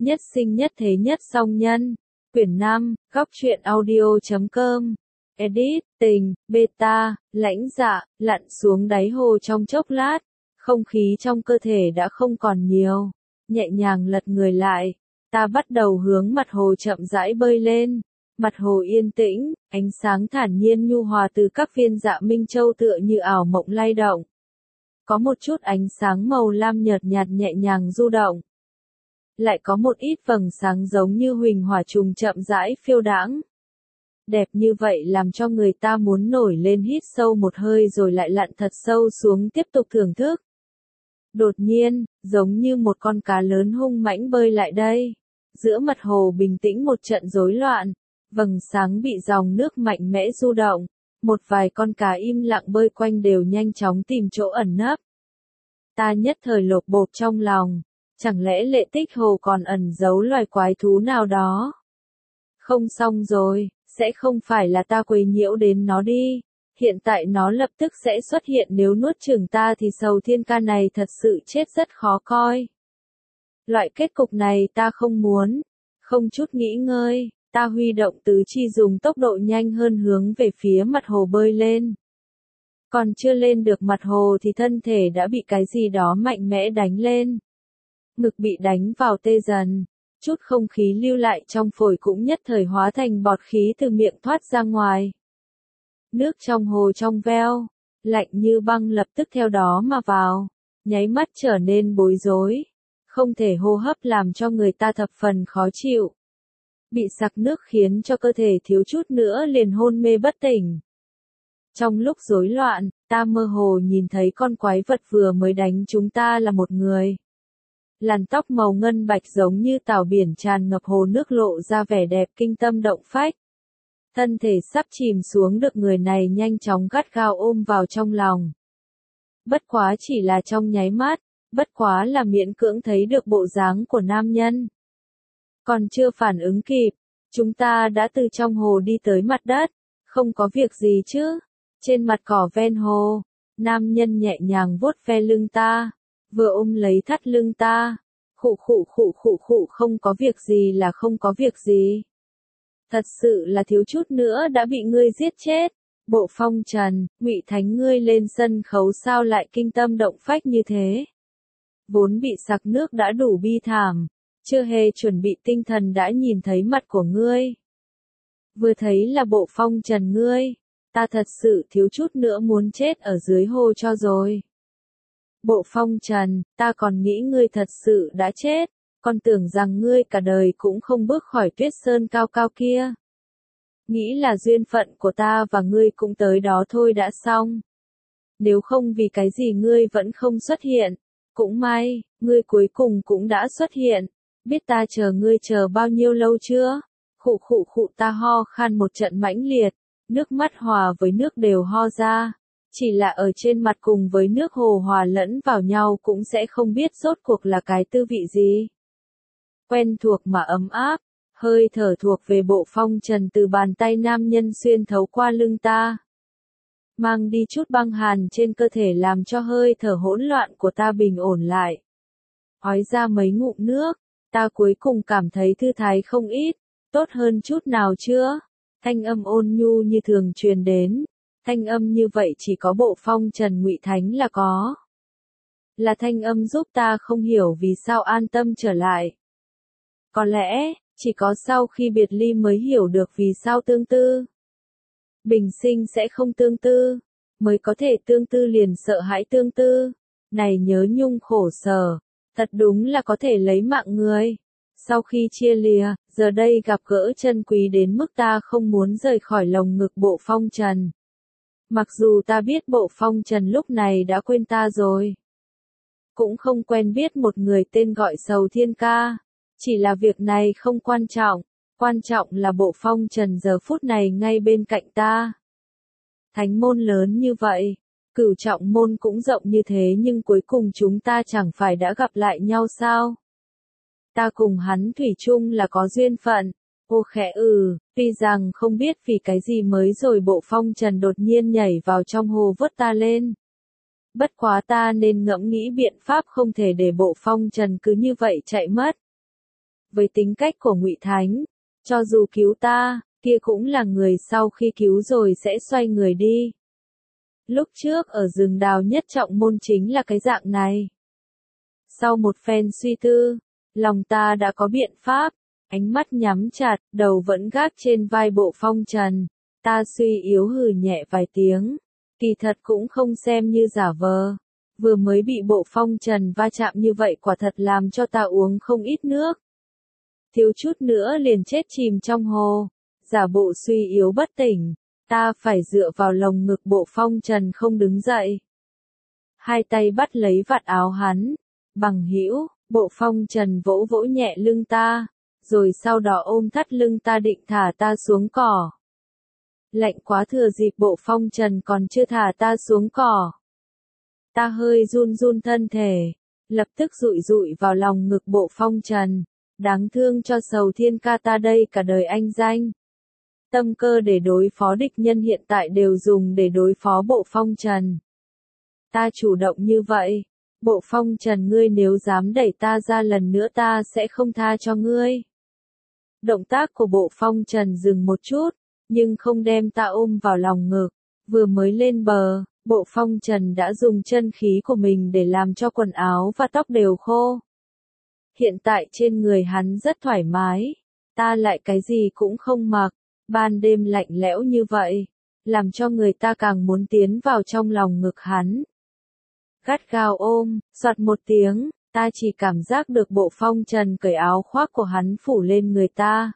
Nhất sinh nhất thế nhất song nhân. Quyển 5, góc truyện audio.com. Edit, tình, beta, lãnh dạ, lặn xuống đáy hồ trong chốc lát. Không khí trong cơ thể đã không còn nhiều. Nhẹ nhàng lật người lại. Ta bắt đầu hướng mặt hồ chậm rãi bơi lên. Mặt hồ yên tĩnh, ánh sáng thản nhiên nhu hòa từ các viên dạ minh châu tựa như ảo mộng lay động. Có một chút ánh sáng màu lam nhợt nhạt nhẹ nhàng du động. Lại có một ít vầng sáng giống như huỳnh hỏa trùng chậm rãi phiêu đãng. Đẹp như vậy làm cho người ta muốn nổi lên hít sâu một hơi rồi lại lặn thật sâu xuống tiếp tục thưởng thức. Đột nhiên, giống như một con cá lớn hung mãnh bơi lại đây. Giữa mặt hồ bình tĩnh một trận rối loạn, vầng sáng bị dòng nước mạnh mẽ du động. Một vài con cá im lặng bơi quanh đều nhanh chóng tìm chỗ ẩn nấp. Ta nhất thời lột bột trong lòng. Chẳng lẽ Lệ Tích Hồ còn ẩn giấu loài quái thú nào đó? Không xong rồi, sẽ không phải là ta quấy nhiễu đến nó đi. Hiện tại nó lập tức sẽ xuất hiện, nếu nuốt chửng ta thì Sầu Thiên Ca này thật sự chết rất khó coi. Loại kết cục này ta không muốn. Không chút nghĩ ngơi, ta huy động tứ chi dùng tốc độ nhanh hơn hướng về phía mặt hồ bơi lên. Còn chưa lên được mặt hồ thì thân thể đã bị cái gì đó mạnh mẽ đánh lên. Ngực bị đánh vào tê dần, chút không khí lưu lại trong phổi cũng nhất thời hóa thành bọt khí từ miệng thoát ra ngoài. Nước trong hồ trong veo, lạnh như băng lập tức theo đó mà vào, nháy mắt trở nên bối rối, không thể hô hấp làm cho người ta thập phần khó chịu. Bị sặc nước khiến cho cơ thể thiếu chút nữa liền hôn mê bất tỉnh. Trong lúc rối loạn, ta mơ hồ nhìn thấy con quái vật vừa mới đánh chúng ta là một người. Làn tóc màu ngân bạch giống như tảo biển tràn ngập hồ nước lộ ra vẻ đẹp kinh tâm động phách. Thân thể sắp chìm xuống được người này nhanh chóng gắt gao ôm vào trong lòng. Bất quá chỉ là trong nháy mắt, bất quá là miễn cưỡng thấy được bộ dáng của nam nhân. Còn chưa phản ứng kịp, chúng ta đã từ trong hồ đi tới mặt đất, không có việc gì chứ. Trên mặt cỏ ven hồ, nam nhân nhẹ nhàng vuốt ve lưng ta. Vừa ôm lấy thắt lưng ta, khụ không có việc gì là không có việc gì. Thật sự là thiếu chút nữa đã bị ngươi giết chết. Bộ Phong Trần, Ngụy Thánh ngươi lên sân khấu sao lại kinh tâm động phách như thế? Vốn bị sặc nước đã đủ bi thảm, chưa hề chuẩn bị tinh thần đã nhìn thấy mặt của ngươi. Vừa thấy là Bộ Phong Trần ngươi, ta thật sự thiếu chút nữa muốn chết ở dưới hồ cho rồi. Bộ Phong Trần, ta còn nghĩ ngươi thật sự đã chết, còn tưởng rằng ngươi cả đời cũng không bước khỏi tuyết sơn cao cao kia. Nghĩ là duyên phận của ta và ngươi cũng tới đó thôi đã xong. Nếu không vì cái gì ngươi vẫn không xuất hiện, cũng may, ngươi cuối cùng cũng đã xuất hiện. Biết ta chờ ngươi chờ bao nhiêu lâu chưa? Khụ ta ho khan một trận mãnh liệt, nước mắt hòa với nước đều ho ra. Chỉ là ở trên mặt cùng với nước hồ hòa lẫn vào nhau cũng sẽ không biết rốt cuộc là cái tư vị gì. Quen thuộc mà ấm áp, hơi thở thuộc về Bộ Phong Trần từ bàn tay nam nhân xuyên thấu qua lưng ta. Mang đi chút băng hàn trên cơ thể làm cho hơi thở hỗn loạn của ta bình ổn lại. Ói ra mấy ngụm nước, ta cuối cùng cảm thấy thư thái không ít, tốt hơn chút nào chưa? Thanh âm ôn nhu như thường truyền đến. Thanh âm như vậy chỉ có Bộ Phong Trần Ngụy Thánh là có. Là thanh âm giúp ta không hiểu vì sao an tâm trở lại. Có lẽ, chỉ có sau khi biệt ly mới hiểu được vì sao tương tư. Bình sinh sẽ không tương tư, mới có thể tương tư liền sợ hãi tương tư. Này nhớ nhung khổ sở, thật đúng là có thể lấy mạng người. Sau khi chia lìa, giờ đây gặp gỡ chân quý đến mức ta không muốn rời khỏi lồng ngực Bộ Phong Trần. Mặc dù ta biết Bộ Phong Trần lúc này đã quên ta rồi. Cũng không quen biết một người tên gọi Sầu Thiên Ca. Chỉ là việc này không quan trọng là Bộ Phong Trần giờ phút này ngay bên cạnh ta. Thánh môn lớn như vậy, Cửu Trọng môn cũng rộng như thế nhưng cuối cùng chúng ta chẳng phải đã gặp lại nhau sao? Ta cùng hắn thủy chung là có duyên phận. Ô khẽ tuy rằng không biết vì cái gì mới rồi Bộ Phong Trần đột nhiên nhảy vào trong hồ vớt ta lên. Bất quá ta nên ngẫm nghĩ biện pháp không thể để Bộ Phong Trần cứ như vậy chạy mất. với tính cách của Ngụy Thánh, cho dù cứu ta, kia cũng là người sau khi cứu rồi sẽ xoay người đi. Lúc trước ở rừng đào nhất trọng môn chính là cái dạng này. Sau một phen suy tư, lòng ta đã có biện pháp, ánh mắt nhắm chặt, đầu vẫn gác trên vai Bộ Phong Trần, ta suy yếu hừ nhẹ vài tiếng, kỳ thật cũng không xem như giả vờ. Vừa mới bị Bộ Phong Trần va chạm như vậy quả thật làm cho ta uống không ít nước. Thiếu chút nữa liền chết chìm trong hồ, giả bộ suy yếu bất tỉnh, ta phải dựa vào lồng ngực Bộ Phong Trần không đứng dậy. Hai tay bắt lấy vạt áo hắn, bằng hữu, Bộ Phong Trần vỗ vỗ nhẹ lưng ta, rồi sau đó ôm thắt lưng ta định thả ta xuống cỏ. Lạnh quá thừa dịp Bộ Phong Trần còn chưa thả ta xuống cỏ. Ta hơi run run thân thể, lập tức dụi dụi vào lòng ngực Bộ Phong Trần, đáng thương cho Sầu Thiên ca ta đây cả đời anh danh. Tâm cơ để đối phó địch nhân hiện tại đều dùng để đối phó Bộ Phong Trần. Ta chủ động như vậy, Bộ Phong Trần ngươi nếu dám đẩy ta ra lần nữa ta sẽ không tha cho ngươi. Động tác của Bộ Phong Trần dừng một chút, nhưng không đem ta ôm vào lòng ngực, vừa mới lên bờ. Bộ Phong Trần đã dùng chân khí của mình để làm cho quần áo và tóc đều khô. Hiện tại trên người hắn rất thoải mái, ta lại cái gì cũng không mặc, ban đêm lạnh lẽo như vậy, làm cho người ta càng muốn tiến vào trong lòng ngực hắn. Gắt gao ôm, soạt một tiếng, ta chỉ cảm giác được Bộ Phong Trần cởi áo khoác của hắn phủ lên người ta.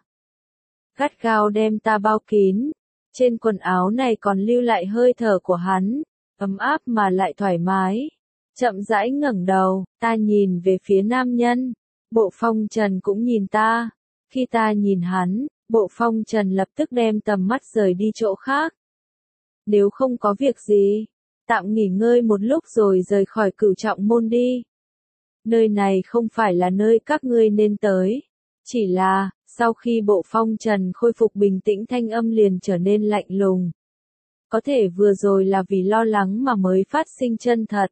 Gắt gao đem ta bao kín, trên quần áo này còn lưu lại hơi thở của hắn. Ấm áp mà lại thoải mái. Chậm rãi ngẩng đầu, ta nhìn về phía nam nhân. Bộ Phong Trần cũng nhìn ta. Khi ta nhìn hắn, Bộ Phong Trần lập tức đem tầm mắt rời đi chỗ khác. Nếu không có việc gì, tạm nghỉ ngơi một lúc rồi rời khỏi Cửu Trọng môn đi. Nơi này không phải là nơi các ngươi nên tới. Chỉ là, sau khi Bộ Phong Trần khôi phục bình tĩnh thanh âm liền trở nên lạnh lùng. Có thể vừa rồi là vì lo lắng mà mới phát sinh chân thật.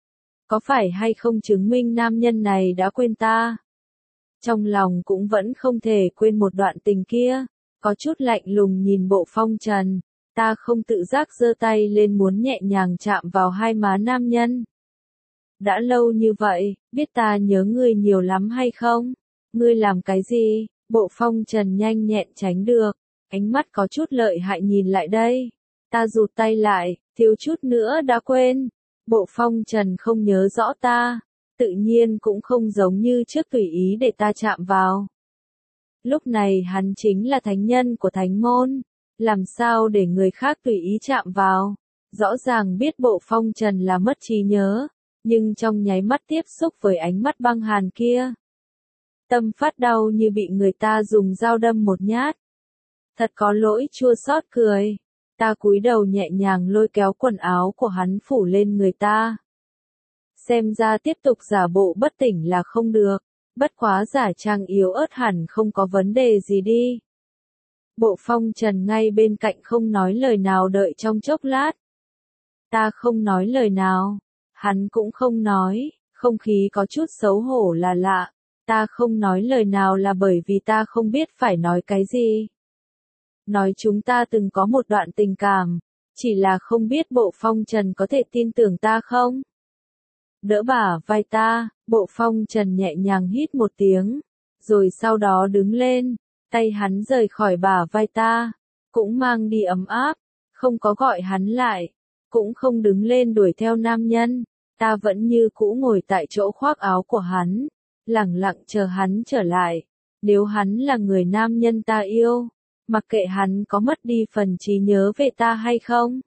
Có phải hay không chứng minh nam nhân này đã quên ta? Trong lòng cũng vẫn không thể quên một đoạn tình kia. Có chút lạnh lùng nhìn Bộ Phong Trần. Ta không tự giác giơ tay lên muốn nhẹ nhàng chạm vào hai má nam nhân. Đã lâu như vậy, biết ta nhớ ngươi nhiều lắm hay không? Ngươi làm cái gì? Bộ Phong Trần nhanh nhẹn tránh được. Ánh mắt có chút lợi hại nhìn lại đây. Ta rụt tay lại, thiếu chút nữa đã quên. Bộ Phong Trần không nhớ rõ ta, tự nhiên cũng không giống như trước tùy ý để ta chạm vào. Lúc này hắn chính là thánh nhân của thánh môn, làm sao để người khác tùy ý chạm vào. Rõ ràng biết Bộ Phong Trần là mất trí nhớ, nhưng trong nháy mắt tiếp xúc với ánh mắt băng hàn kia. Tâm phát đau như bị người ta dùng dao đâm một nhát. Thật có lỗi chua xót cười. Ta cúi đầu nhẹ nhàng lôi kéo quần áo của hắn phủ lên người ta. Xem ra tiếp tục giả bộ bất tỉnh là không được, bất quá giả trang yếu ớt hẳn không có vấn đề gì đi. Bộ Phong Trần ngay bên cạnh không nói lời nào đợi trong chốc lát. Ta không nói lời nào, hắn cũng không nói, không khí có chút xấu hổ là lạ. Ta không nói lời nào là bởi vì ta không biết phải nói cái gì. Nói chúng ta từng có một đoạn tình cảm, chỉ là không biết Bộ Phong Trần có thể tin tưởng ta không? Đỡ bả vai ta, Bộ Phong Trần nhẹ nhàng hít một tiếng, rồi sau đó đứng lên, tay hắn rời khỏi bả vai ta, cũng mang đi ấm áp, không có gọi hắn lại, cũng không đứng lên đuổi theo nam nhân, ta vẫn như cũ ngồi tại chỗ khoác áo của hắn, lẳng lặng chờ hắn trở lại, nếu hắn là người nam nhân ta yêu. Mặc kệ hắn có mất đi phần trí nhớ về ta hay không,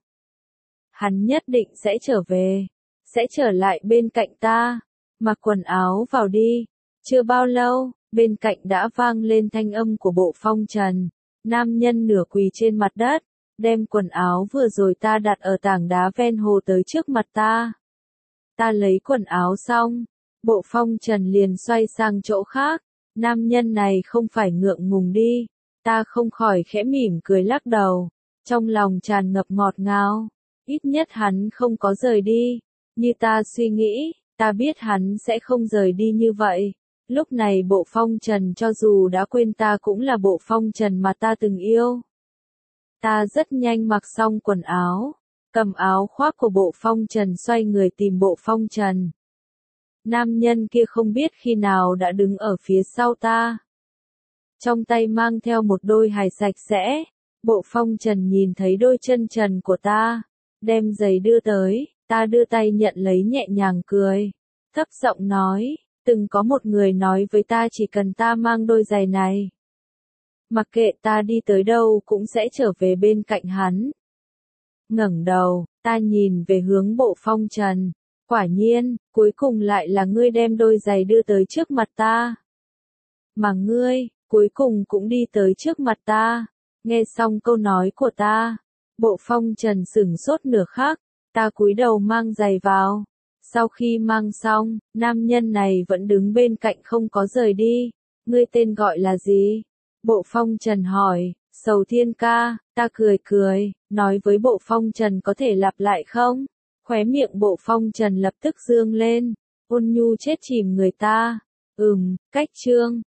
hắn nhất định sẽ trở về, sẽ trở lại bên cạnh ta. Mặc quần áo vào đi. Chưa bao lâu, bên cạnh đã vang lên thanh âm của Bộ Phong Trần. Nam nhân nửa quỳ trên mặt đất, đem quần áo vừa rồi ta đặt ở tảng đá ven hồ tới trước mặt ta. Ta lấy quần áo xong, Bộ Phong Trần liền xoay sang chỗ khác. Nam nhân này không phải ngượng ngùng đi. Ta không khỏi khẽ mỉm cười lắc đầu, trong lòng tràn ngập ngọt ngào, ít nhất hắn không có rời đi, như ta suy nghĩ, ta biết hắn sẽ không rời đi như vậy. Lúc này Bộ Phong Trần cho dù đã quên ta cũng là Bộ Phong Trần mà ta từng yêu. Ta rất nhanh mặc xong quần áo, cầm áo khoác của Bộ Phong Trần xoay người tìm Bộ Phong Trần. Nam nhân kia không biết khi nào đã đứng ở phía sau ta. Trong tay mang theo một đôi hài sạch sẽ. Bộ Phong Trần nhìn thấy đôi chân trần của ta, đem giày đưa tới, ta đưa tay nhận lấy nhẹ nhàng cười. Thấp giọng nói, từng có một người nói với ta chỉ cần ta mang đôi giày này. Mặc kệ ta đi tới đâu cũng sẽ trở về bên cạnh hắn. Ngẩng đầu, ta nhìn về hướng Bộ Phong Trần. Quả nhiên, cuối cùng lại là ngươi đem đôi giày đưa tới trước mặt ta. Mà ngươi, cuối cùng cũng đi tới trước mặt ta. Nghe xong câu nói của ta, Bộ Phong Trần sửng sốt nửa khắc, ta cúi đầu mang giày vào. Sau khi mang xong, nam nhân này vẫn đứng bên cạnh không có rời đi. Ngươi tên gọi là gì? Bộ Phong Trần hỏi. Sầu Thiên ca, ta cười cười, nói với Bộ Phong Trần có thể lặp lại không? Khóe miệng Bộ Phong Trần lập tức dương lên, ôn nhu chết chìm người ta. Cách chương